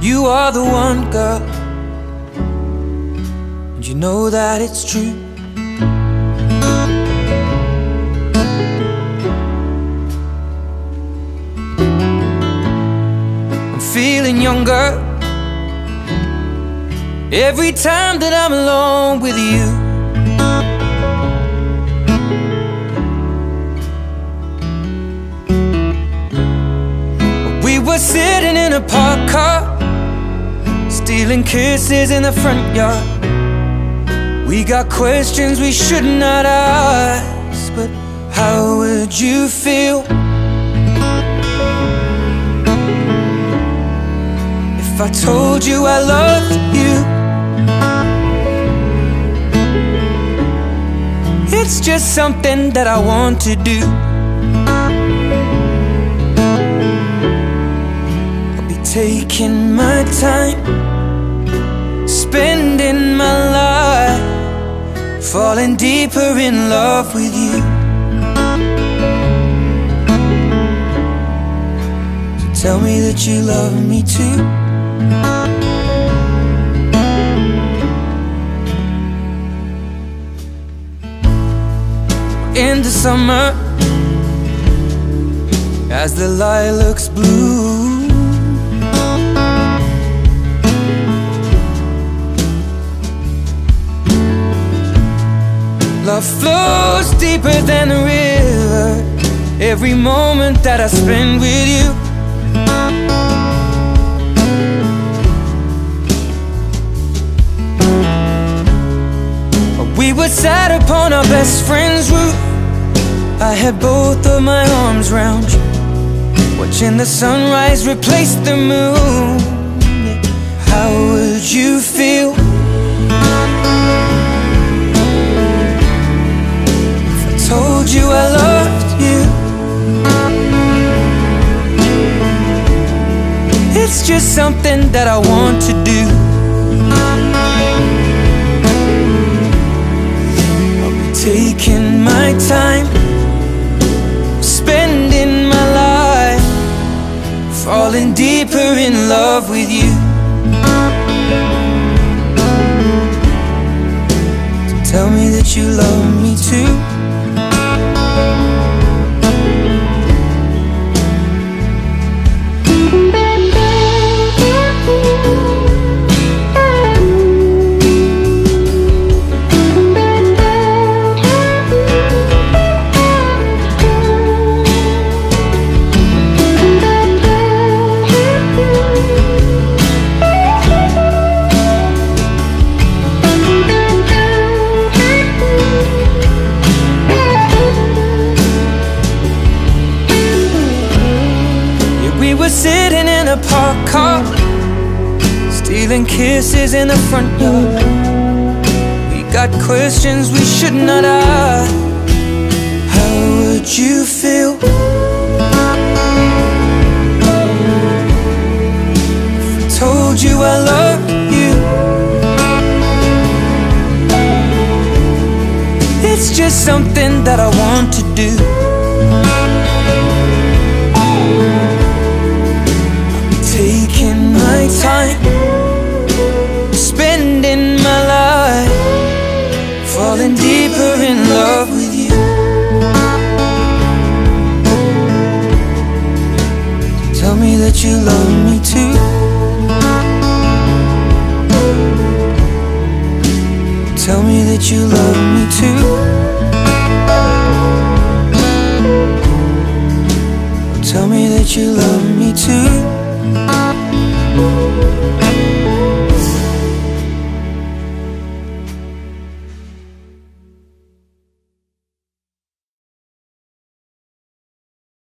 You are the one, girl, and you know that it's true. I'm feeling younger every time that I'm alone with you. We were sitting in a parked car, stealing kisses in the front yard. We got questions we should not ask, but how would you feel if I told you I loved you? It's just something that I want to do. I'll be taking my time, spending my life, falling deeper in love with you. So tell me that you love me too. In the summer, as the lilacs bloom, love flows deeper than a river. Every moment that I spend with you, we were sat upon our best friend's roof. I had both of my arms round you, watching the sunrise replace the moon. How would you feel if I told you I loved you? It's just something that I want to do. Taking my time, spending my life, falling deeper in love with you. So tell me that you love me too. We were sitting in a parked car, stealing kisses in the front yard. We got questions we should not ask. How would you feel if I told you I loved you? It's just something that I want to do. Taking my time, spending my life, falling deeper in love with you. Tell me that you love me too. Tell me that you love me too. Tell me that you love me.